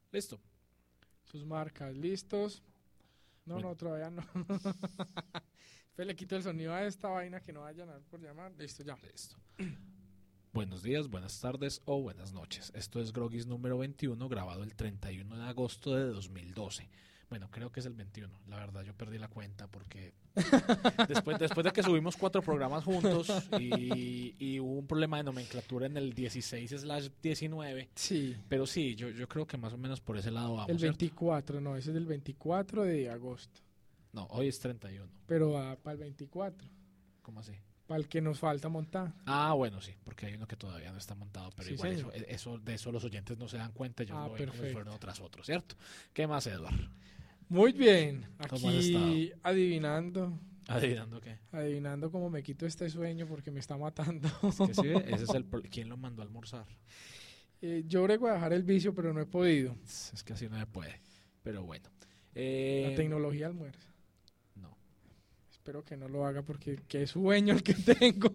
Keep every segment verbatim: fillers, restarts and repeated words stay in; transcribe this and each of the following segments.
Listo. Sus marcas, listos. No, Bueno. no, todavía no. Después le quito el sonido a esta vaina que no vayan a ver por llamar. Listo, ya. Listo. Buenos días, buenas tardes o buenas noches. Esto es Grogis número veintiuno, grabado el treinta y uno de agosto de dos mil doce. Bueno, creo que es el veintiuno. La verdad, yo perdí la cuenta porque después, después de que subimos cuatro programas juntos y, y hubo un problema de nomenclatura en el dieciséis slash diecinueve. Sí. Pero sí, yo, yo creo que más o menos por ese lado vamos. El ¿cierto? veinticuatro, no, ese es del veinticuatro de agosto. No, hoy es treinta y uno. Pero va para el veinticuatro, ¿Cómo así? para el que nos falta montar. Ah, bueno, sí, porque hay uno que todavía no está montado, pero Sí, igual eso, señor. eso, de eso los oyentes no se dan cuenta, ellos Ah, lo ven como si perfecto. fueran uno tras otro, ¿cierto? ¿Qué más, Eduardo? Muy bien, ¿Cómo has aquí adivinando, ¿Adivinando qué? adivinando cómo me quito este sueño porque me está matando. Es que sí, ese es el pro- ¿quién lo mandó a almorzar? Eh, yo brego a dejar el vicio, pero no he podido. Es que así no se puede, pero bueno. Eh, La tecnología almuerza. No, Espero que no lo haga porque qué sueño el que tengo.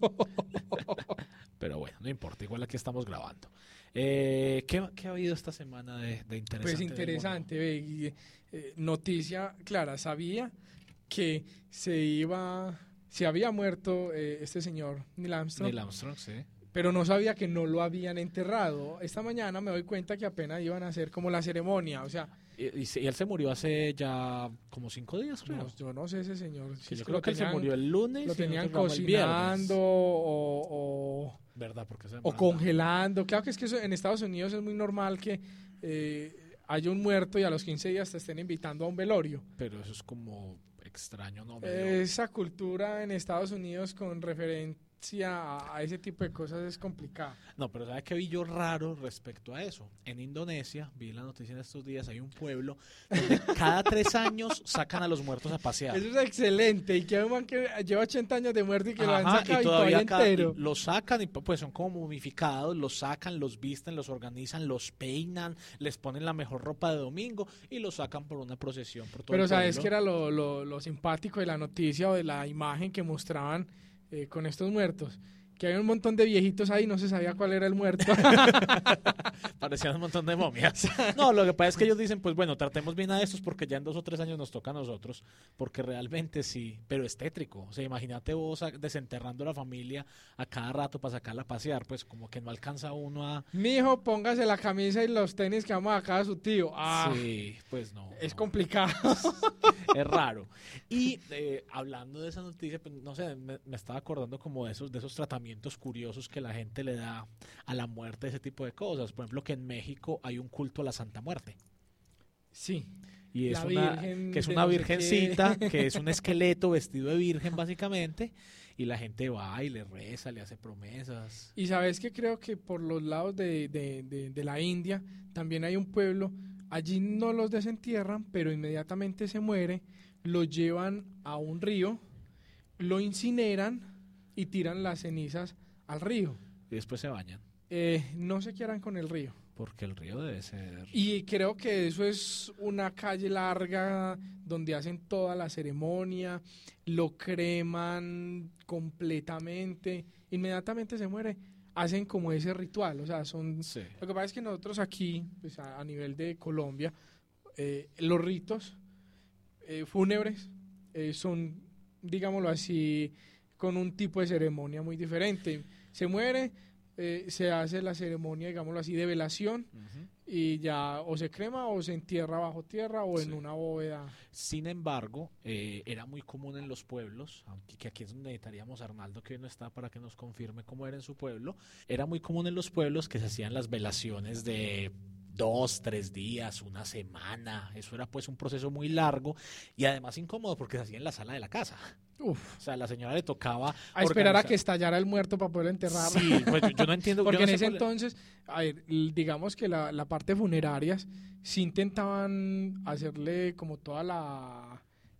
pero bueno, no importa, igual aquí estamos grabando. Eh, ¿qué, ¿Qué ha habido esta semana de, de interesante? Pues del interesante, ve, y, eh, noticia clara, sabía que se iba, se había muerto eh, este señor Neil mundo? Armstrong, Neil Armstrong, sí. pero no sabía que no lo habían enterrado. Esta mañana me doy cuenta que apenas iban a hacer como la ceremonia, o sea, Y, y se- y él se murió hace ya como cinco días, creo. no, yo no sé ese señor. si Que es yo que creo lo que él se tenían- murió el lunes. Lo y tenían nosotros grabamos el viernes. cocinando o, o, ¿Verdad? Porque se o manda. congelando. Claro que es que eso en Estados Unidos es muy normal que eh, haya un muerto y a los quince días te estén invitando a un velorio. Pero eso es como extraño, ¿no? Medio- Esa cultura en Estados Unidos con referencia a, a ese tipo de cosas es complicada. No, pero ¿sabes qué vi yo raro respecto a eso? En Indonesia, vi la noticia en estos días, hay un pueblo donde cada tres años sacan a los muertos a pasear. Eso es excelente. Y que hay un man que lleva ochenta años de muerte y que lo han Ajá, sacado y y todavía cada- entero. los sacan y pues son como momificados, los sacan, los visten, los organizan, los peinan, les ponen la mejor ropa de domingo y los sacan por una procesión por todo Pero el ¿sabes pueblo. qué era lo, lo, lo simpático de la noticia o de la imagen que mostraban eh, con estos muertos? Que había un montón de viejitos ahí, no se sabía cuál era el muerto. Parecían un montón de momias. No, lo que pasa es que ellos dicen, pues bueno, tratemos bien a estos porque ya en dos o tres años nos toca a nosotros, porque realmente sí, pero es tétrico. O sea, imagínate vos a- desenterrando a la familia a cada rato para sacarla a pasear, pues como que no alcanza uno a... Mijo, póngase la camisa y los tenis que vamos acá a su tío. Ah, Sí, pues no. es no. complicado. Es raro. Y eh, hablando de esa noticia, pues, no sé, me, me estaba acordando como de esos, de esos tratamientos curiosos que la gente le da a la muerte, ese tipo de cosas. Por ejemplo, que en México hay un culto a la Santa Muerte. Sí. Y es La una, virgen que es de una no sé virgencita, qué. que es un esqueleto vestido de virgen básicamente, y la gente va y le reza, le hace promesas. Y sabes que creo que por los lados de, de, de, de la India también hay un pueblo, allí no los desentierran, pero inmediatamente se muere, lo llevan a un río, lo incineran y tiran las cenizas al río. Y después se bañan, Eh, no sé qué harán con el río. porque el río debe ser... Y creo que eso es una calle larga donde hacen toda la ceremonia, lo creman completamente, inmediatamente se muere, hacen como ese ritual, o sea, son... Sí. Lo que pasa es que nosotros aquí, pues a, a nivel de Colombia, eh, los ritos eh, fúnebres eh, son, digámoslo así, con un tipo de ceremonia muy diferente. Se muere, eh, se hace la ceremonia, digámoslo así, de velación, Ujú. y ya o se crema o se entierra bajo tierra o en Sí. una bóveda. Sin embargo, eh, era muy común en los pueblos, aunque que aquí es donde necesitaríamos a Arnaldo, que hoy no está, para que nos confirme cómo era en su pueblo. Era muy común en los pueblos que se hacían las velaciones de dos, tres días, una semana. Eso era pues un proceso muy largo y además incómodo porque se hacía en la sala de la casa. Uf, O sea, a la señora le tocaba a esperar a organizar- que estallara el muerto para poder enterrar. Sí, pues yo, yo no entiendo. Porque yo no en sé ese cuál- entonces, a ver, l- digamos que la, la parte funerarias sí intentaban hacerle como toda la,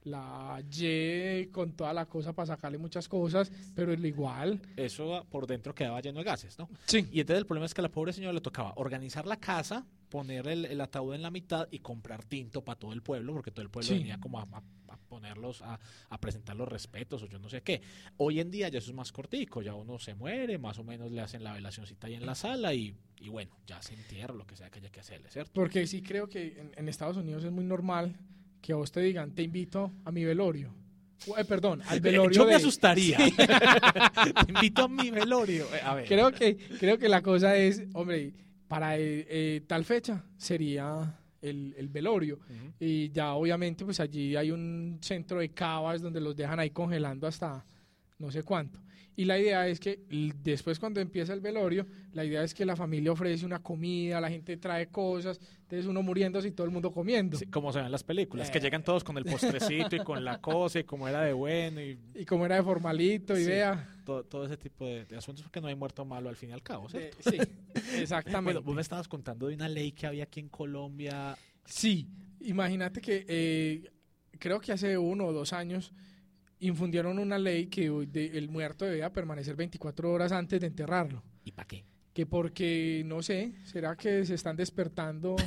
la Y con toda la cosa para sacarle muchas cosas, pero es igual. Eso por dentro quedaba lleno de gases, ¿no? Sí. Y entonces el problema es que a la pobre señora le tocaba organizar la casa, poner el, el ataúd en la mitad y comprar tinto para todo el pueblo, porque todo el pueblo Sí. venía como a, a, a ponerlos, a, a presentar los respetos o yo no sé qué. Hoy en día ya eso es más cortico, ya uno se muere, más o menos le hacen la velacioncita ahí en la sala y, y bueno, ya se entierra lo que sea que haya que hacerle, ¿cierto? Porque sí creo que en, en Estados Unidos es muy normal que a vos te digan, te invito a mi velorio. Eh, perdón, al velorio. Yo me de- asustaría. Sí. Te invito a mi velorio. Eh, A ver. Creo que, creo que la cosa es, hombre, para eh, eh, tal fecha sería el, el velorio. Ujú. Y ya obviamente pues allí hay un centro de cavas donde los dejan ahí congelando hasta no sé cuánto. Y la idea es que l- después cuando empieza el velorio, la idea es que la familia ofrece una comida, la gente trae cosas, entonces uno muriéndose y todo el mundo comiendo. Sí, como se ven en las películas, que Eh. llegan todos con el postrecito y con la cosa y como era de bueno y Y como era de formalito y Sí. vea. todo, todo ese tipo de, de asuntos porque no hay muerto malo al fin y al cabo, ¿cierto? eh, sí, exactamente. Bueno, vos me estabas contando de una ley que había aquí en Colombia. Sí, imagínate que eh, creo que hace uno o dos años infundieron una ley que de- el muerto debía permanecer veinticuatro horas antes de enterrarlo. ¿Y para qué? Que porque, no sé, ¿será que se están despertando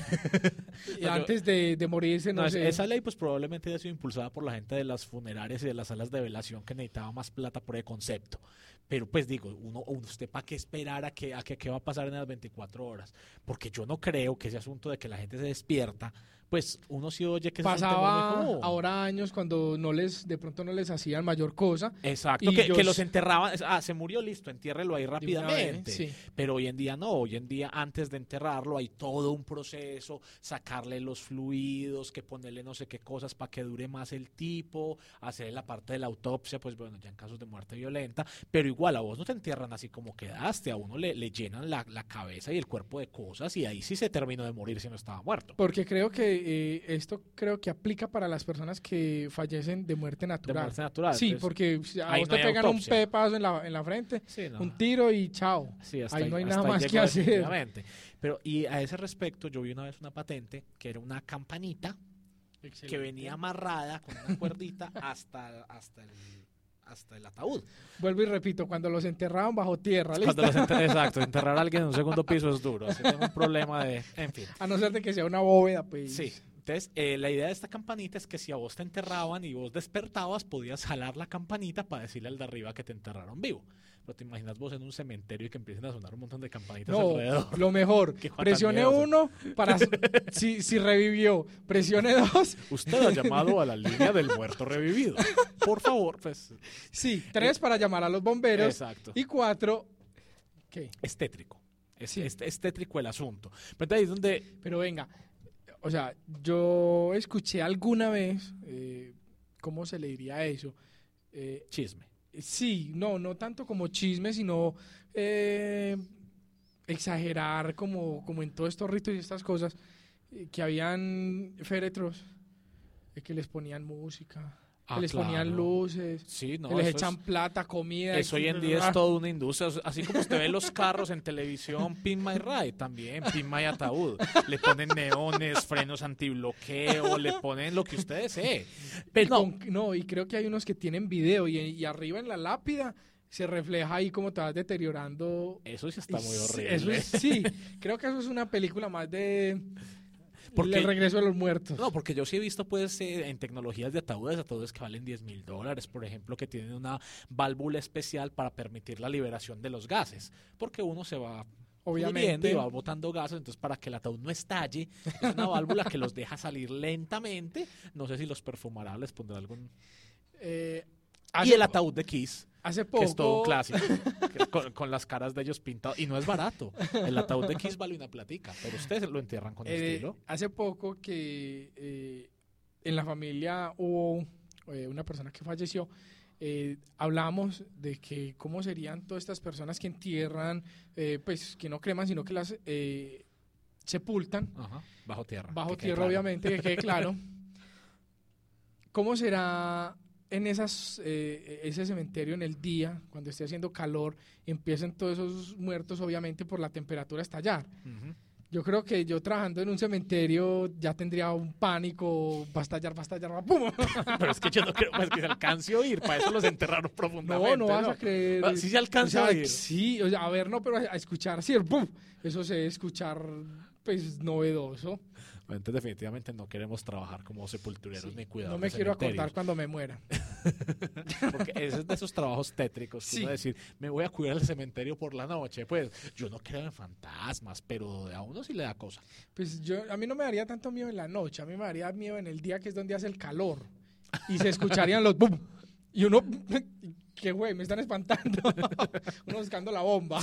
y No, yo- antes de, de morirse? No, No, es- sé. esa ley pues probablemente haya sido impulsada por la gente de las funerarias y de las salas de velación que necesitaba más plata por el concepto. Pero pues digo, uno, ¿usted para qué esperar a que, a que qué va a pasar en las veinticuatro horas? Porque yo no creo que ese asunto de que la gente se despierta, pues uno sí oye que ese es un temor muy Pasaba común. ahora años cuando no les, de pronto no les hacían mayor cosa. Exacto, Y que, yo que s- los enterraban, es- ah, se murió, listo, entiérrelo ahí de una vez, rápidamente. sí. Pero hoy en día no, hoy en día antes de enterrarlo hay todo un proceso, sacarle los fluidos, que ponerle no sé qué cosas para que dure más el tipo, hacerle la parte de la autopsia, pues bueno, ya en casos de muerte violenta, pero igual a vos no te entierran así como quedaste, a uno le, le llenan la, la cabeza y el cuerpo de cosas y ahí sí se terminó de morir si no estaba muerto. Porque creo que eh, esto creo que aplica para las personas que fallecen de muerte De natural. muerte natural. Sí, entonces, porque si a ahí vos no te hay pegan autopsia. un pepazo en la, en la frente, sí, no. un tiro y chao. Sí, hasta Ahí no hay hasta nada más llegó que hacer. definitivamente. Pero y a ese respecto yo vi una vez una patente que era una campanita que venía amarrada con una cuerdita hasta, hasta, el, hasta el ataúd. Vuelvo y repito, cuando los enterraban bajo tierra, ¿listo? Cuando los enter- exacto, enterrar a alguien en un segundo piso es duro. Así tengo un problema de... En fin. A no ser de que sea una bóveda, pues. Sí. Entonces, eh, la idea de esta campanita es que si a vos te enterraban y vos despertabas, podías jalar la campanita para decirle al de arriba que te enterraron vivo. Pero te imaginas vos en un cementerio y que empiecen a sonar un montón de campanitas No, alrededor. lo mejor, Qué cosa tan presione miedosa. uno para si, si revivió, presione dos, Usted ha llamado a la línea del muerto revivido. Por favor, pues. sí, tres para llamar a los bomberos Exacto. y cuatro, ¿qué? Es tétrico. Es, Sí. es, es tétrico el asunto. Pero ahí es donde. Pero venga, o sea, yo escuché alguna vez, eh, ¿cómo se le diría a eso? Eh, Chisme. sí, no, no tanto como chisme, sino eh, exagerar como, como en todos estos ritos y estas cosas, eh, que habían féretros eh, que les ponían música, que Ah, les claro. ponían luces, Sí, no. que les eso echan es- plata, comida. Eso hoy en día es toda una industria. O sea, así como usted ve los carros en televisión, Pin My Ride también, Pin My Ataúd. Le ponen neones, frenos antibloqueo, le ponen lo que usted desee. Y Pero no, con- no, y creo que hay unos que tienen video y, y arriba en la lápida se refleja ahí cómo te vas deteriorando. eso sí está muy Y sí, horrible. Eso es, sí, creo que eso es una película más de Porque- el regreso de los muertos. No, porque yo sí he visto pues eh, en tecnologías de ataúdes, ataúdes que valen diez mil dólares, por ejemplo, que tienen una válvula especial para permitir la liberación de los gases, porque uno se va pudriendo Obviamente. y va botando gases, entonces para que el ataúd no estalle, es una válvula que los deja salir lentamente, no sé si los perfumará, les pondrá algún... Eh, Y hace, el ataúd de Kiss, hace que poco, es todo un clásico, que- con, con las caras de ellos pintados, y no es barato, el ataúd de Kiss vale una platica, pero ustedes lo entierran con eh, estilo. hace poco que eh, en la familia hubo eh, una persona que falleció. Eh, hablamos de que cómo serían todas estas personas que entierran, eh, pues que no creman, sino que las eh, sepultan Ajá, bajo tierra. bajo que quede tierra, claro. obviamente, que quede claro. ¿Cómo será en esas eh, ese cementerio en el día, cuando esté haciendo calor, empiecen todos esos muertos, obviamente, por la temperatura a estallar? Ujú. Yo creo que yo trabajando en un cementerio ya tendría un pánico, va a estallar, va a estallar, va, ¡pum! Pero es que yo no creo pues, que se alcance a oír, para eso los enterraron profundamente. No, no vas a creer. Ah, sí se alcanza o sea, a oír. Sí, o sea, a ver, no, pero a escuchar, sí, el ¡pum! Eso se debe escuchar, pues, novedoso. Entonces definitivamente no queremos trabajar como sepultureros Sí, ni cuidadores. no me quiero cementerios. acordar cuando me muera. Porque ese es de esos trabajos tétricos. Sí. Uno decir, me voy a cuidar el cementerio por la noche. Pues yo no creo en fantasmas, pero a uno sí le da cosa. Pues yo, a mí no me daría tanto miedo en la noche, a mí me daría miedo en el día, que es donde hace el calor. Y se escucharían los ¡bum! Y uno, qué güey, me están espantando. Uno buscando la bomba.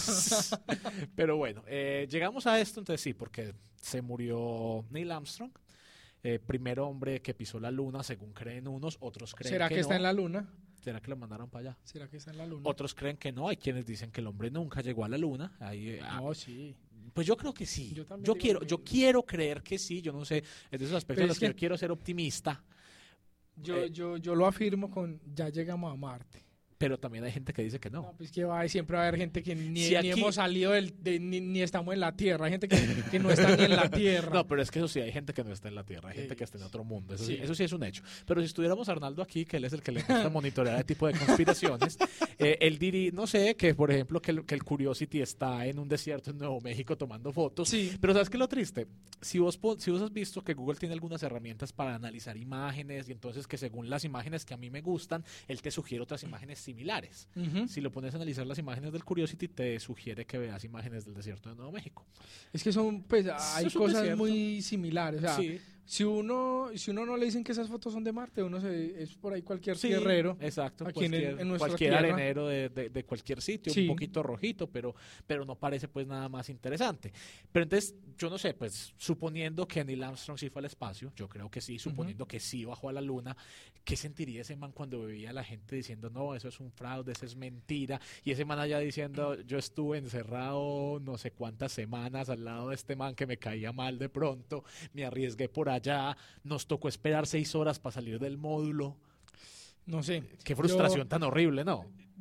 Pero bueno, eh, llegamos a esto, entonces sí, porque se murió Neil Armstrong. Eh, primer hombre que pisó la luna, según creen unos, otros creen ¿Será que, que no. está en la luna? ¿Será que lo mandaron para allá? ¿Será que está en la luna? Otros creen que no, hay quienes dicen que el hombre nunca llegó a la luna. Ahí, eh, ah, No, sí. pues yo creo que sí. Yo Yo, también digo quiero, que- yo quiero creer que sí, yo no sé, es de esos aspectos Pero en los es que que- yo quiero ser optimista, Yo, Eh, yo, yo lo afirmo con ya llegamos a Marte. pero también hay gente que dice que No, no. pues que va, siempre va a haber gente que ni, Si ni aquí- hemos salido del, de, ni, ni estamos en la Tierra. Hay gente que, que no está ni en la Tierra. No, pero es que eso sí, hay gente que no está en la Tierra, hay gente Eh, que está en otro mundo, eso sí. sí. eso sí es un hecho. Pero si estuviéramos Arnaldo aquí, que él es el que le gusta monitorear ese tipo de conspiraciones, eh, él diría, no sé, que por ejemplo que el, que el Curiosity está en un desierto en Nuevo México tomando fotos. Sí. Pero ¿sabes qué es lo triste? Si vos, po- si vos has visto que Google tiene algunas herramientas para analizar imágenes y entonces que según las imágenes que a mí me gustan, él te sugiere otras imágenes similares. Ujú. Si lo pones a analizar las imágenes del Curiosity, te sugiere que veas imágenes del desierto de Nuevo México. Es que son, pues, hay es un cosas desierto. muy similares. O sea, Sí. si uno si uno no le dicen que esas fotos son de Marte, uno se, es por ahí cualquier Sí, tierrero. exacto, aquí en el- cualquier, en nuestra cualquier tierra. arenero de, de- de cualquier sitio, Sí. un poquito rojito, pero, pero no parece pues nada más interesante. Pero entonces, yo no sé, pues suponiendo que Neil Armstrong sí fue al espacio, yo creo que sí, suponiendo que sí bajó a la luna, ¿qué sentiría ese man cuando veía a la gente diciendo, no, eso es un fraude, eso es mentira? Y ese man allá diciendo, yo estuve encerrado no sé cuántas semanas al lado de este man que me caía mal de pronto, me arriesgué por allá, nos tocó esperar seis horas para salir del módulo. No sé. Qué frustración Yo- tan horrible, ¿no?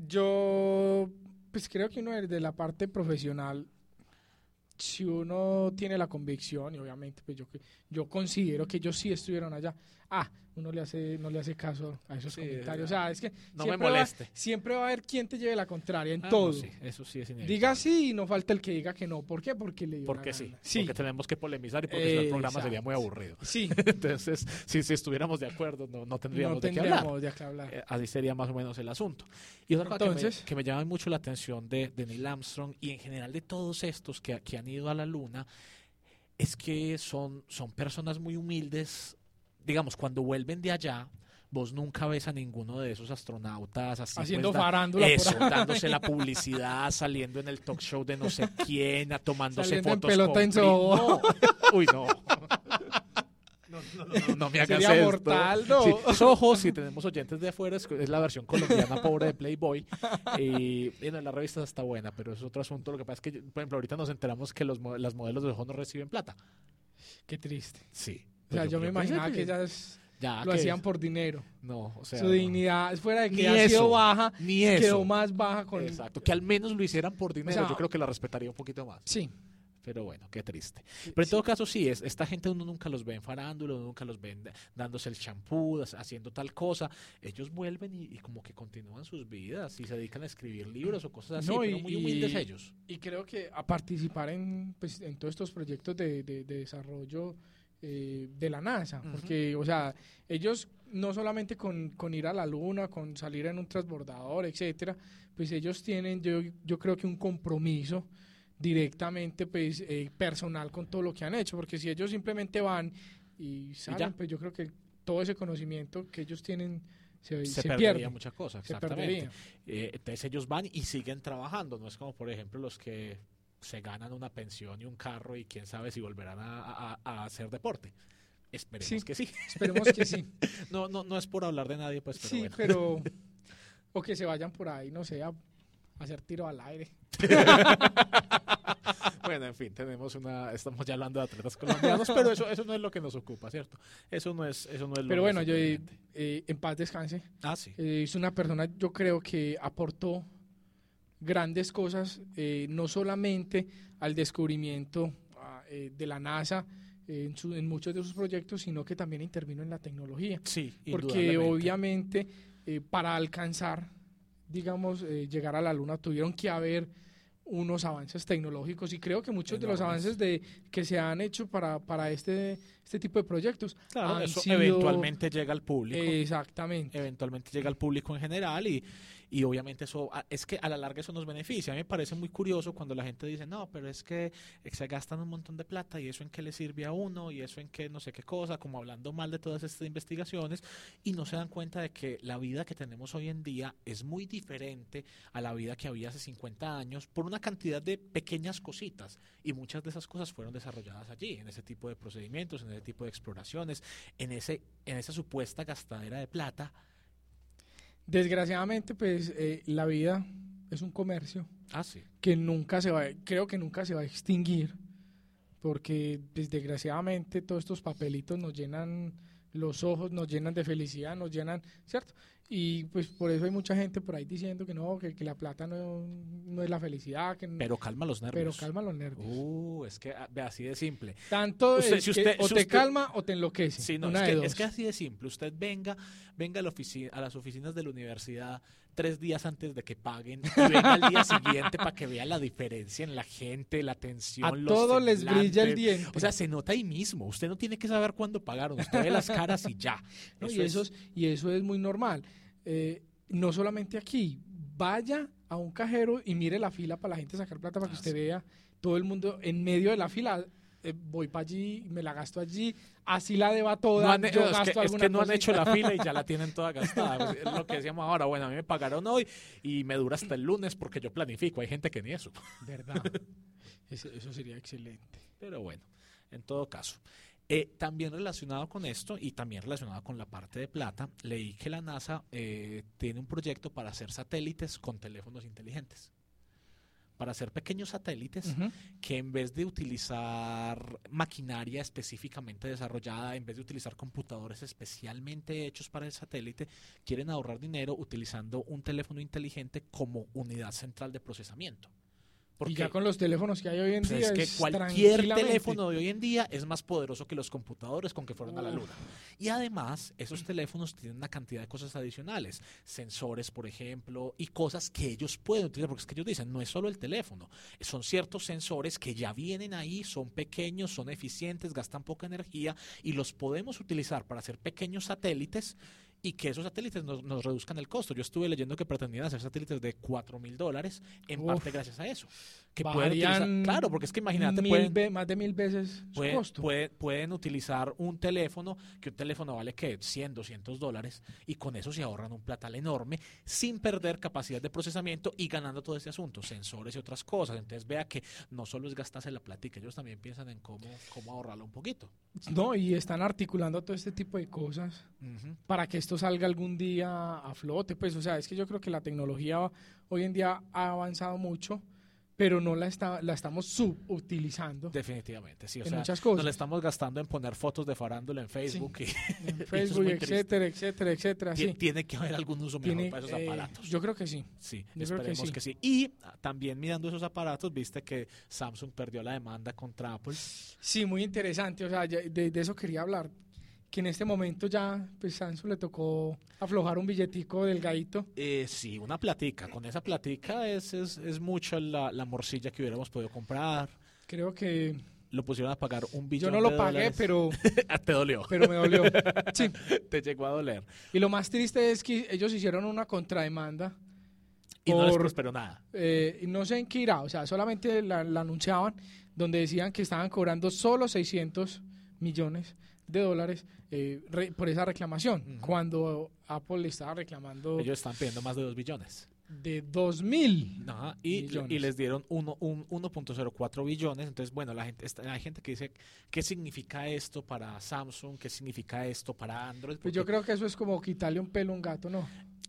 Yo, pues creo que uno de la parte profesional, si uno tiene la convicción, y obviamente pues yo, que- yo considero que ellos sí estuvieron allá, ah, uno le hace, no le hace caso a esos Sí, comentarios. O sea, es que no me siempre va- moleste. siempre va a haber quien te lleve la contraria en Ah, todo. no, sí, eso sí es inevitable. Diga sí y no falta el que diga que no. ¿Por qué? Porque le dio Porque la sí, gana. Sí. porque tenemos que polemizar y porque si no el programa sería muy Exacto. aburrido. Sí, Entonces, si, si estuviéramos de acuerdo, no, no tendríamos no de qué hablar. tendríamos de qué hablar. Eh, así sería más o menos el asunto. Y otra cosa que me- Entonces- que me, llama mucho la atención de, de Neil Armstrong y en general de todos estos que, que han ido a la luna es que son, son personas muy humildes. Digamos, cuando vuelven de allá, vos nunca ves a ninguno de esos astronautas así, Haciendo pues, da- farándula por eso, ahí. dándose la publicidad, saliendo en el talk show de no sé quién, a tomándose Saliendo en fotos pelota con en pri- sobo. No. Uy, no. No, no, no, no me hagas Sería esto. mortal, ¿no? Sí, Soho, si tenemos oyentes de afuera, es, es la versión colombiana pobre de Playboy. Y, y no, la revista está buena, pero es otro asunto. Lo que pasa es que, por ejemplo, ahorita nos enteramos que los, mo- las modelos de Soho no reciben plata. Qué triste. Sí. O sea, Pues yo me pensé imaginaba que ellas ya lo que- hacían por dinero. No, o sea. Su no. dignidad, fuera de que Ni ha eso, sido baja, Ni eso. quedó más baja con... Exacto. Que al menos lo hicieran por dinero. sea, yo creo que la respetaría un poquito más. Sí. Pero bueno, qué triste. Pero en todo caso, sí, es, esta gente uno nunca los ve en farándula, uno nunca los ve en- dándose el champú, das- haciendo tal cosa. Ellos vuelven y, y como que continúan sus vidas y se dedican a escribir libros o cosas así, No, pero y- muy humildes y- ellos. Y creo que a participar en, pues, en todos estos proyectos de, de- de desarrollo eh, de la NASA, Ujú. porque, o sea, ellos no solamente con, con ir a la Luna, con salir en un transbordador, etcétera, pues ellos tienen, yo, yo creo que un compromiso directamente, pues, eh, personal con todo lo que han hecho, porque si ellos simplemente van y salen, ya. pues yo creo que todo ese conocimiento que ellos tienen se, Se, se perdería pierde. muchas cosas, Se exactamente. perdería. Eh, entonces ellos van y siguen trabajando, no es como por ejemplo los que se ganan una pensión y un carro y quién sabe si volverán a, a- a hacer deporte. Esperemos Sí. que sí. Esperemos que sí. No, no, no es por hablar de nadie, pues, pero Sí, bueno. pero... O que se vayan por ahí, no sé, a, a hacer tiro al aire. Bueno, en fin, tenemos una, estamos ya hablando de atletas colombianos, pero eso, eso no es lo que nos ocupa, ¿cierto? Eso no es, eso no es lo Pero bueno, más yo eh, importante. eh, en paz descanse. Ah, sí. Eh, es una persona, yo creo que aportó grandes cosas, eh, no solamente al descubrimiento ah, eh, de la NASA eh, en, su, en muchos de sus proyectos, sino que también intervino en la tecnología. Sí, porque obviamente eh, para alcanzar, digamos, eh, llegar a la Luna tuvieron que haber unos avances tecnológicos, y creo que muchos Enormes. de los avances de que se han hecho para, para este, este tipo de proyectos claro, han eso sido, eventualmente llega al público. Exactamente. Eventualmente llega al público en general y, y obviamente eso, es que a la larga eso nos beneficia. A mí me parece muy curioso cuando la gente dice, no, pero es que se gastan un montón de plata y eso en qué le sirve a uno y eso en qué no sé qué cosa, como hablando mal de todas estas investigaciones, y no se dan cuenta de que la vida que tenemos hoy en día es muy diferente a la vida que había hace cincuenta años por una cantidad de pequeñas cositas, y muchas de esas cosas fueron desarrolladas allí, en ese tipo de procedimientos, en ese tipo de exploraciones, en, ese, en esa supuesta gastadera de plata. Desgraciadamente, pues eh, la vida es un comercio ah, sí. que nunca se va, creo que nunca se va a extinguir, porque pues, desgraciadamente todos estos papelitos nos llenan los ojos, nos llenan de felicidad, nos llenan, ¿cierto? Y pues por eso hay mucha gente por ahí diciendo que no, que, que la plata no, no es la felicidad. Que pero calma los nervios. Pero calma los nervios. Uh, es que ve así de simple. Tanto usted, es si que usted, o si te usted, calma o te enloquece. Sí, no, una es, de que, dos. es que así de simple. Usted venga, venga a, la oficina, a las oficinas de la universidad tres días antes de que paguen y venga al día siguiente para que vea la diferencia en la gente, la atención, a los todos les brilla el diente. O sea, se nota ahí mismo. Usted no tiene que saber cuándo pagaron. Usted ve las caras y ya. No, eso y, es... eso es, y eso es muy normal. Eh, no solamente aquí. Vaya a un cajero y mire la fila para la gente sacar plata para ah, que usted sí. vea todo el mundo en medio de la fila. Eh, voy para allí, me la gasto allí, así la deba toda. No han, yo es gasto que, es que no han cosita. hecho la fila y ya la tienen toda gastada. Pues es lo que decíamos ahora. Bueno, a mí me pagaron hoy y me dura hasta el lunes porque yo planifico. Hay gente que ni eso. ¿Verdad? eso, eso sería excelente. Pero bueno, en todo caso. Eh, también relacionado con esto y también relacionado con la parte de plata, leí que la NASA eh, tiene un proyecto para hacer satélites con teléfonos inteligentes. Para hacer pequeños satélites uh-huh. que en vez de utilizar maquinaria específicamente desarrollada, en vez de utilizar computadores especialmente hechos para el satélite, quieren ahorrar dinero utilizando un teléfono inteligente como unidad central de procesamiento. Porque, y ya con los teléfonos que hay hoy en pues día es que es cualquier teléfono de hoy en día es más poderoso que los computadores con que fueron Uf. a la luna. Y además, esos teléfonos tienen una cantidad de cosas adicionales, sensores, por ejemplo, y cosas que ellos pueden utilizar, porque es que ellos dicen, no es solo el teléfono, son ciertos sensores que ya vienen ahí, son pequeños, son eficientes, gastan poca energía y los podemos utilizar para hacer pequeños satélites y que esos satélites nos, nos reduzcan el costo. Yo estuve leyendo que pretendían hacer satélites de cuatro mil dólares, en Uf, parte gracias a eso. Que pueden utilizar, claro, porque es que imagínate, mil pueden, ve, más de mil veces pueden, su costo. Pueden, pueden utilizar un teléfono, que un teléfono vale que cien, doscientos dólares, y con eso se ahorran un platal enorme, sin perder capacidad de procesamiento y ganando todo este asunto, sensores y otras cosas. Entonces vea que no solo es gastarse la platica, ellos también piensan en cómo, cómo ahorrarlo un poquito. No, y están articulando todo este tipo de cosas uh-huh. para que esto salga algún día a flote. Pues, o sea, es que yo creo que la tecnología hoy en día ha avanzado mucho, pero no la, está, la estamos subutilizando. Definitivamente, sí. O en sea, muchas cosas. Nos la estamos gastando en poner fotos de farándula en Facebook. Sí. Y, en Facebook, etcétera, etcétera, etcétera. Tien, sí. Tiene que haber algún uso tiene, mejor para esos aparatos. Eh, yo creo que sí. Sí, yo esperemos creo que, que, sí. sí. Y también mirando esos aparatos, viste que Samsung perdió la demanda contra Apple. Sí, muy interesante. O sea, de, de eso quería hablar. Que en este momento ya, pues Samsung le tocó aflojar un billetico delgadito. Eh, sí, una platica. Con esa platica es, es, es mucho la, la morcilla que hubiéramos podido comprar. Creo que... Lo pusieron a pagar un billón Yo no lo de pagué, dólares. pero... Te dolió. Pero me dolió. Sí. Te llegó a doler. Y lo más triste es que ellos hicieron una contrademanda. Y por, no les prosperó nada. Eh, no sé en qué irá. O sea, solamente la, la anunciaban, donde decían que estaban cobrando solo seiscientos millones de dólares eh, re, por esa reclamación, uh-huh. cuando Apple le estaba reclamando... Ellos están pidiendo más de dos billones. De dos mil Ajá, y, y les dieron uno, un, uno punto cero cuatro billones. Entonces, bueno, la gente, hay gente que dice, ¿qué significa esto para Samsung? ¿Qué significa esto para Android? Pues yo creo que eso es como quitarle un pelo a un gato, ¿no?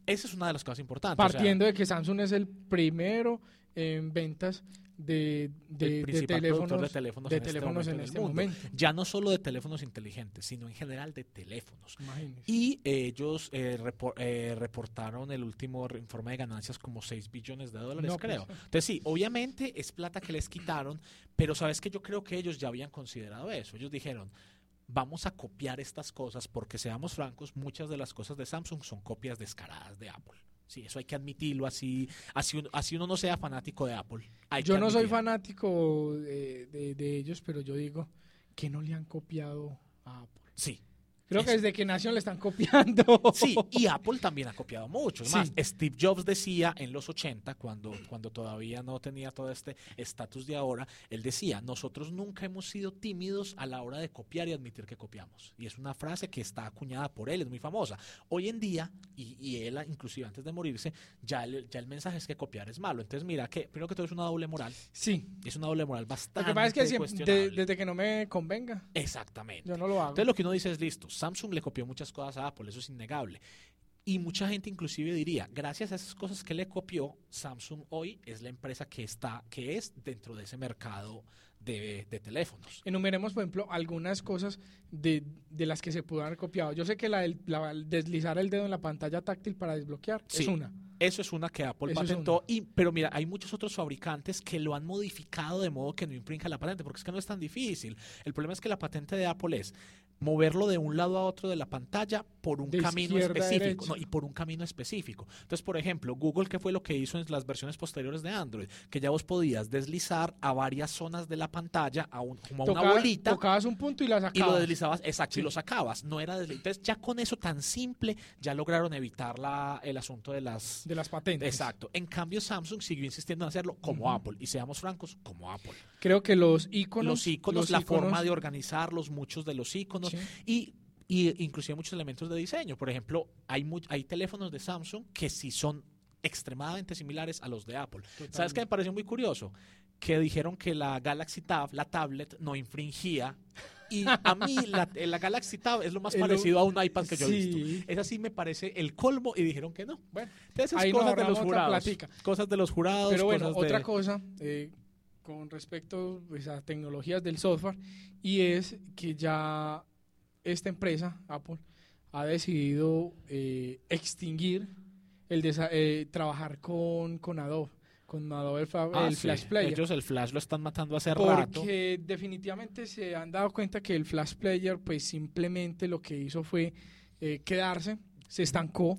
Esa es una de las cosas importantes. Partiendo o sea, de que Samsung es el primero en ventas de, de, el de principal teléfonos, productor de teléfonos, de en teléfonos este en momento este en el mundo. momento. Ya no solo de teléfonos inteligentes, sino en general de teléfonos. Imagínese. Y eh, ellos eh, repor- eh, reportaron el último re- informe de ganancias como seis billones de dólares, No, pues, creo. Entonces sí, obviamente es plata que les quitaron, pero sabes que yo creo que ellos ya habían considerado eso. Ellos dijeron, vamos a copiar estas cosas porque, seamos francos, muchas de las cosas de Samsung son copias descaradas de Apple. Sí, eso hay que admitirlo, así así, un- así uno no sea fanático de Apple. Hay Yo que no soy admitirlo. fanático de, de- de ellos, pero yo digo que no le han copiado a Apple. Sí. Creo que Eso. desde que nació le están copiando. Sí, y Apple también ha copiado mucho. Es Sí. más, Steve Jobs decía en los ochenta, cuando, cuando todavía no tenía todo este estatus de ahora, él decía, nosotros nunca hemos sido tímidos a la hora de copiar y admitir que copiamos. Y es una frase que está acuñada por él, es muy famosa. Hoy en día, y, y él inclusive antes de morirse, ya el, ya el mensaje es que copiar es malo. Entonces mira, que primero que todo es una doble moral. Sí. Es una doble moral bastante Lo que pasa es que siempre- cuestionable. de- desde que no me convenga, Exactamente. yo no lo hago. Entonces lo que uno dice es, listo, Samsung le copió muchas cosas a Apple, eso es innegable. Y mucha gente inclusive diría, gracias a esas cosas que le copió, Samsung hoy es la empresa que está, que es dentro de ese mercado de, de teléfonos. Enumeremos, por ejemplo, algunas cosas de, de las que se pudo haber copiado. Yo sé que la, del- la- el deslizar el dedo en la pantalla táctil para desbloquear Sí. es una. Eso es una que Apple Eso es patentó, y, pero mira, hay muchos otros fabricantes que lo han modificado de modo que no infrinja la patente, porque es que no es tan difícil. El problema es que la patente de Apple es moverlo de un lado a otro de la pantalla por un De camino izquierda a específico, derecha. no, y por un camino específico. Entonces, por ejemplo, Google, ¿qué fue lo que hizo en las versiones posteriores de Android? Que ya vos podías deslizar a varias zonas de la pantalla, a un, como a una Tocaba- bolita, Tocabas un punto y la y sacabas. lo deslizabas, exacto, Sí. y lo sacabas. No era desli- Entonces, ya con eso tan simple, ya lograron evitar la, el asunto de las de las patentes. Exacto. En cambio, Samsung siguió insistiendo en hacerlo como Ujú. Apple. Y seamos francos, como Apple. Creo que los iconos. Los iconos, los la iconos- forma de organizarlos, muchos de los iconos Sí. y, y inclusive muchos elementos de diseño. Por ejemplo, hay, mu- hay teléfonos de Samsung que sí son extremadamente similares a los de Apple. ¿Sabes qué me pareció muy curioso? Que dijeron que la Galaxy Tab, la tablet, no infringía. Y a mí la, la Galaxy Tab es lo más El- parecido a un iPad que yo he sí. visto. Esa sí me parece el colmo y dijeron que no. Bueno, Entonces, ahí nos cosas de los ahorramos otra jurados. platica. Cosas de los jurados. pero bueno, cosas de- otra cosa eh, con respecto pues, a tecnologías del software, y es que ya esta empresa, Apple, ha decidido eh, extinguir el desa- eh, trabajar con, con Adobe, con Adobe el, fa- Ah, el sí. Flash Player. Ellos el Flash lo están matando hace rato. Porque definitivamente se han dado cuenta que el Flash Player pues simplemente lo que hizo fue eh, quedarse, se estancó,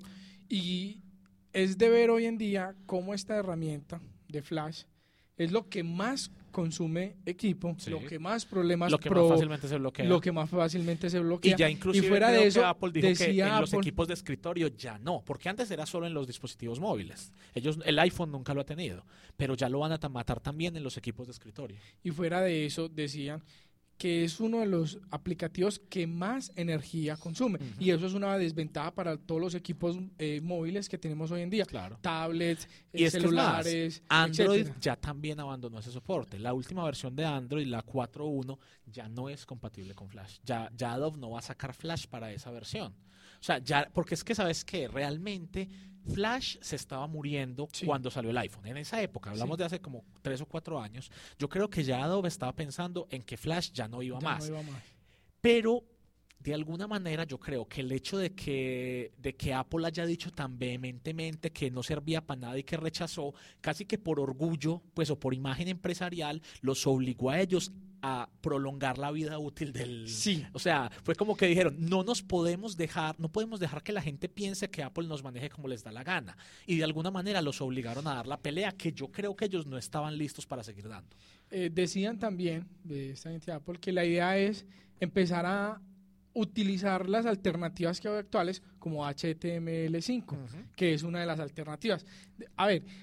y es de ver hoy en día cómo esta herramienta de Flash es lo que más consume equipo, Sí. lo que más problemas Lo que pro- más fácilmente se bloquea. lo que más fácilmente se bloquea. Y ya inclusive Y fuera creo de que eso, Apple dijo que decía en los Apple- equipos de escritorio ya no, porque antes era solo en los dispositivos móviles. Ellos, el iPhone nunca lo ha tenido, pero ya lo van a ta- matar también en los equipos de escritorio. Y fuera de eso, decían que es uno de los aplicativos que más energía consume. Ujú. Y eso es una desventaja para todos los equipos eh, móviles que tenemos hoy en día. Claro. Tablets, Y eh, es que es más, celulares, Android etcétera. ya también abandonó ese soporte. La última versión de Android, la cuatro punto uno, ya no es compatible con Flash. Ya, ya Adobe no va a sacar Flash para esa versión. O sea, ya, porque es que sabes que realmente Flash se estaba muriendo Sí. cuando salió el iPhone. En esa época, hablamos Sí. de hace como tres o cuatro años, yo creo que ya Adobe estaba pensando en que Flash ya no iba Ya más. no iba más. Pero de alguna manera yo creo que el hecho de que, de que Apple haya dicho tan vehementemente que no servía para nada y que rechazó, casi que por orgullo, pues, o por imagen empresarial, los obligó a ellos a prolongar la vida útil del... Sí. O sea, fue como que dijeron, no nos podemos dejar, no podemos dejar que la gente piense que Apple nos maneje como les da la gana. Y de alguna manera los obligaron a dar la pelea que yo creo que ellos no estaban listos para seguir dando. Eh, decían también de esta gente de Apple que la idea es empezar a utilizar las alternativas que hay actuales como H T M L cinco, que es una de las alternativas. De- A ver,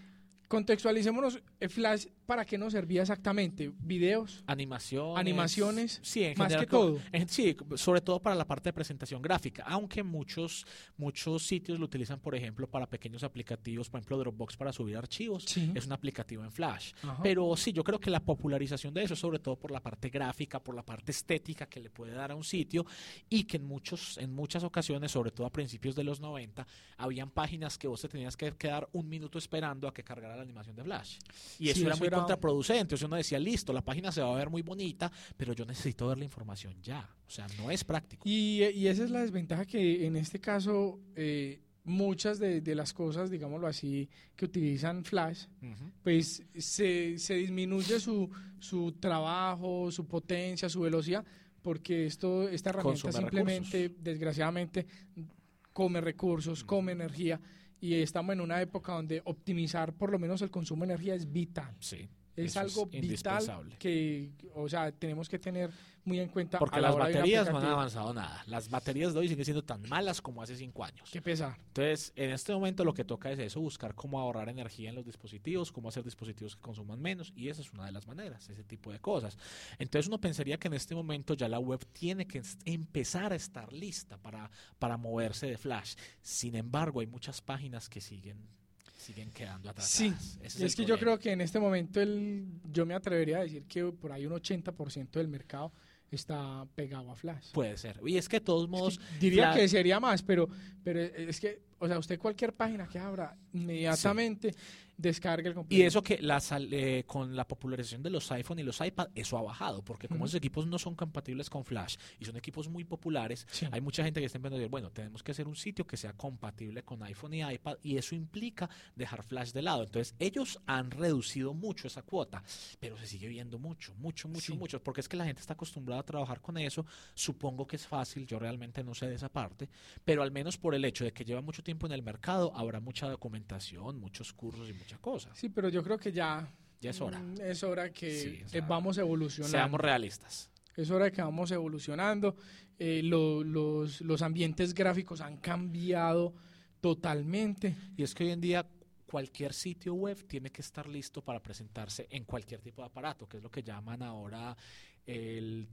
Contextualicémonos, eh, Flash, ¿para qué nos servía exactamente? ¿Videos? Animaciones. Animaciones, sí, en más general, que todo. En, sí, sobre todo para la parte de presentación gráfica, aunque muchos, muchos sitios lo utilizan, por ejemplo, para pequeños aplicativos, por ejemplo, Dropbox para subir archivos, Sí. es un aplicativo en Flash. Ajá. Pero sí, yo creo que la popularización de eso es sobre todo por la parte gráfica, por la parte estética que le puede dar a un sitio y que en, muchos, en muchas ocasiones, sobre todo a principios de los noventa, habían páginas que vos te tenías que quedar un minuto esperando a que cargara la animación de Flash. Y eso Sí, era eso muy era- contraproducente. O sea, uno decía, listo, la página se va a ver muy bonita, pero yo necesito ver la información ya. O sea, no es práctico. Y, y esa es la desventaja que en este caso eh, muchas de, de las cosas, digámoslo así, que utilizan Flash, Ujú. pues se, se disminuye su, su trabajo, su potencia, su velocidad, porque esto esta herramienta Consume simplemente, recursos. desgraciadamente, come recursos, come energía, y estamos en una época donde optimizar por lo menos el consumo de energía es vital. Sí. Es Eso algo es vital indispensable. que, o sea, tenemos que tener muy en cuenta. Porque a la las hora de un baterías no han aplicativo. avanzado nada. Las baterías de hoy siguen siendo tan malas como hace cinco años. Qué pesar. Entonces, en este momento lo que toca es eso, buscar cómo ahorrar energía en los dispositivos, cómo hacer dispositivos que consuman menos, y esa es una de las maneras, ese tipo de cosas. Entonces uno pensaría que en este momento ya la web tiene que es- empezar a estar lista para, para moverse de Flash. Sin embargo, hay muchas páginas que siguen, siguen quedando atrasadas. Sí, Ese y el es que yo problema. creo que en este momento el, yo me atrevería a decir que por ahí un ochenta por ciento del mercado está pegado a Flash. Puede ser. Y es que de todos modos, Es que diría Flash- que sería más, pero, pero es que, o sea, usted cualquier página que abra, inmediatamente descarga el complemento. y eso que la sal- eh, con la popularización de los iPhone y los iPad, eso ha bajado, porque como Ujú. esos equipos no son compatibles con Flash y son equipos muy populares, Sí. hay mucha gente que está empezando a decir, bueno, tenemos que hacer un sitio que sea compatible con iPhone y iPad, y eso implica dejar Flash de lado. Entonces, ellos han reducido mucho esa cuota, pero se sigue viendo mucho, mucho, mucho, Sí. mucho, porque es que la gente está acostumbrada a trabajar con eso. Supongo que es fácil, yo realmente no sé de esa parte, pero al menos por el hecho de que lleva mucho tiempo en el mercado, habrá mucha documentación, muchos cursos y muchas cosas. Sí, pero yo creo que ya, Ya es hora. mm, es hora que Sí, o eh, sea, vamos evolucionando. Seamos realistas. Es hora de que vamos evolucionando. Eh, lo- los, los ambientes gráficos han cambiado totalmente. Y es que hoy en día cualquier sitio web tiene que estar listo para presentarse en cualquier tipo de aparato, que es lo que llaman ahora el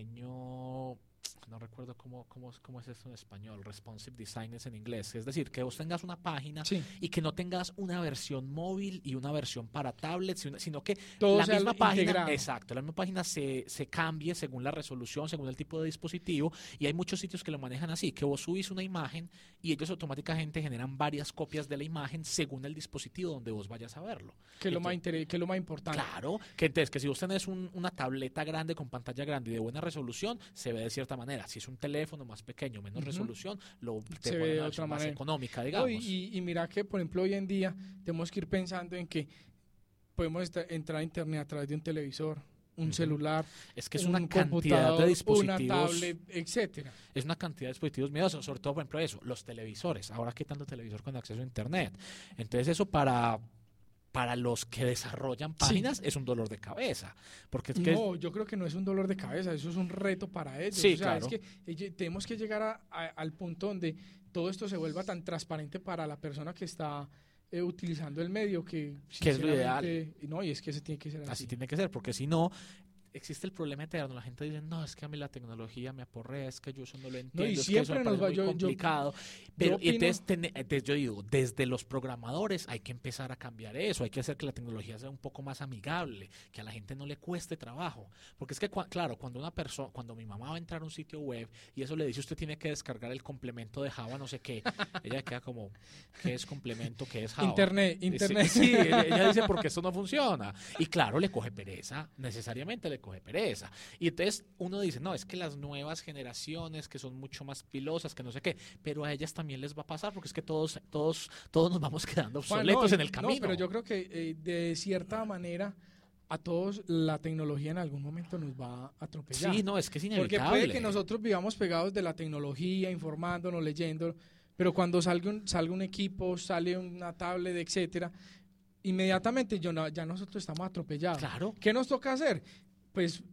diseño, no recuerdo cómo, cómo, cómo es esto en español, responsive design es en inglés. Es decir, que vos tengas una página Sí, y que no tengas una versión móvil y una versión para tablets, sino- sino que todo la sea misma página, integrado. exacto, la misma página se, se cambie según la resolución, según el tipo de dispositivo, y hay muchos sitios que lo manejan así, que vos subís una imagen y ellos automáticamente generan varias copias de la imagen según el dispositivo donde vos vayas a verlo. Que es lo más Entonces, inter- que es lo más importante. Claro, que entonces que si vos tenés un- una tableta grande con pantalla grande y de buena resolución, se ve de cierta manera. Si es un teléfono más pequeño, menos Ujú. resolución, lo te Se ve ponen de una otra versión más manera. económica, No, digamos. y, y- y mira que, por ejemplo, hoy en día tenemos que ir pensando en que podemos esta- entrar a internet a través de un televisor, un Ujú. celular, Es que es un una cantidad computador, de dispositivos. una tablet, etcétera. Es una cantidad de dispositivos miedosos, sobre todo, por ejemplo, eso, los televisores. Ahora, ¿qué tanto televisor con acceso a internet? Entonces, eso para, para los que desarrollan páginas es un dolor de cabeza. Porque es que No, yo creo que no es un dolor de cabeza, eso es un reto para ellos. Sí, o sea, claro. es que ellos- tenemos que llegar a- a- al punto donde todo esto se vuelva tan transparente para la persona que está eh, utilizando el medio que, Que es lo ideal. sinceramente, No, y es que se tiene que ser así. así tiene que ser, porque si no, existe el problema eterno. La gente dice, no, es que a mí la tecnología me aporre, es que yo eso no lo entiendo, es que eso siempre me nos parece va- muy yo- yo- complicado. Pero opino- entonces, ten- entonces yo digo, desde los programadores hay que empezar a cambiar eso, hay que hacer que la tecnología sea un poco más amigable, que a la gente no le cueste trabajo. Porque es que, cua- claro, cuando una persona, cuando mi mamá va a entrar a un sitio web y eso le dice, usted tiene que descargar el complemento de Java, no sé qué, ella queda como, ¿qué es complemento? ¿Qué es Java? Internet, Sí, internet. Sí, ella dice porque esto no funciona. Y claro, le coge pereza, necesariamente le coge pereza. Y entonces uno dice, no, es que las nuevas generaciones que son mucho más pilosas, que no sé qué, pero a ellas también les va a pasar porque es que todos, todos, todos nos vamos quedando Juan, obsoletos no, en el camino. No, pero yo creo que eh, de cierta manera a todos la tecnología en algún momento nos va a atropellar. Sí, no, es que es Porque inevitable. puede que nosotros vivamos pegados de la tecnología, informándonos, leyendo, pero cuando salga un, salga un equipo, sale una tablet, etcétera, inmediatamente yo no- ya nosotros estamos atropellados. Claro. ¿Qué nos toca hacer? Pues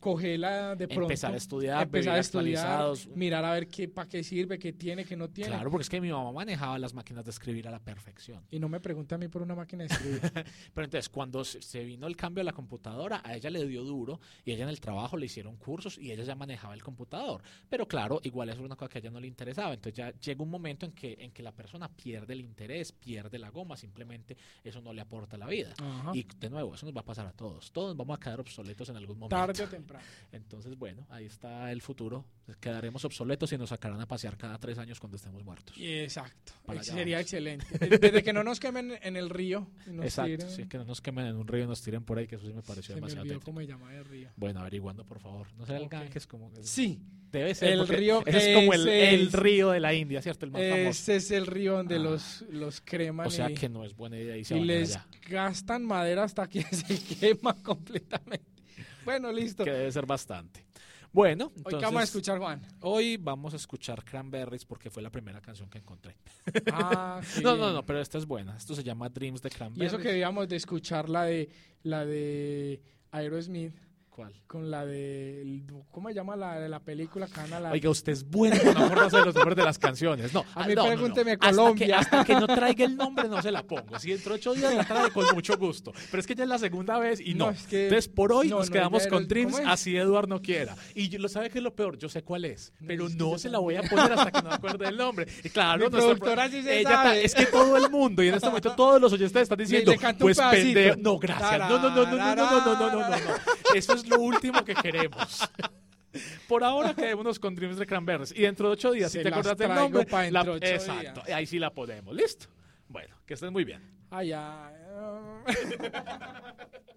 cogerla de pronto. Empezar a estudiar, empezar a estudiar, actualizados. mirar a ver qué para qué sirve, qué tiene, qué no tiene. Claro, porque es que mi mamá manejaba las máquinas de escribir a la perfección. Y no me pregunta a mí por una máquina de escribir. Pero entonces, cuando se vino el cambio a la computadora, a ella le dio duro y ella en el trabajo le hicieron cursos y ella ya manejaba el computador. Pero claro, igual eso es una cosa que a ella no le interesaba. Entonces ya llega un momento en que, en que la persona pierde el interés, pierde la goma, simplemente eso no le aporta a la vida. Ajá. Y de nuevo, eso nos va a pasar a todos. Todos vamos a quedar obsoletos en algún momento. Tarde o temprano. Entonces, bueno, ahí está el futuro. Quedaremos obsoletos y nos sacarán a pasear cada tres años cuando estemos muertos. Exacto. Para allá Sería vamos. excelente. Desde que no nos quemen en el río. Y nos Exacto, tiren- sí, que no nos quemen en un río y nos tiren por ahí, que eso sí me pareció Se me demasiado olvidó tétrico. cómo se llama el río. Bueno, averiguando, por favor. No será el Ok. Ganges como... Sí. Debe ser, El porque río- ese es como el, ese el es- río de la India, ¿cierto? El más famoso. Ese es el río donde Ah. los, los creman O sea y, que no es buena idea irse a y bañar les allá. gastan madera hasta que se quema completamente. Bueno, listo. Que debe ser bastante. Bueno, Hoy entonces... qué vamos a escuchar, Juan. Hoy vamos a escuchar Cranberries porque fue la primera canción que encontré. Ah, qué No, bien. no, no, pero esta es buena. Esto se llama Dreams de Y Cranberries. eso que debíamos de escuchar la de la de Aerosmith ¿Cuál? con la de ¿cómo se llama la de la película Cana? La Oiga, usted es bueno con acordarse de los nombres de las canciones. No, A ah, mí no, no, no. pregúnteme Hasta Colombia. que, hasta que no traiga el nombre no se la pongo. Si dentro de ocho días la trae con mucho gusto. Pero es que ya es la segunda vez y no. No, es que- Entonces, por hoy no, nos no, quedamos ya con era- Dreams, ¿cómo es? así Eduard no quiera. Y yo, lo sabe que es lo peor, yo sé cuál es, No, pero es que no yo se la voy a poner hasta que no me acuerde el nombre. Y claro, Mi nuestro- productora sí se ella sabe. ta- es que todo el mundo y en este momento todos los oyentes están diciendo, le canto un pues pedacito. pendejo. No, gracias. No, no, no, no, no, no, no, no, no, no, no. Eso es lo último que queremos. Por ahora quedémonos con Dreams de Cranberries. Y dentro de ocho días, Se si te las acordás del traigo nombre, pa' la- dentro de ocho exacto, días. ahí sí la podemos. ¿Listo? Bueno, que estén muy bien. Ay, ay, ay.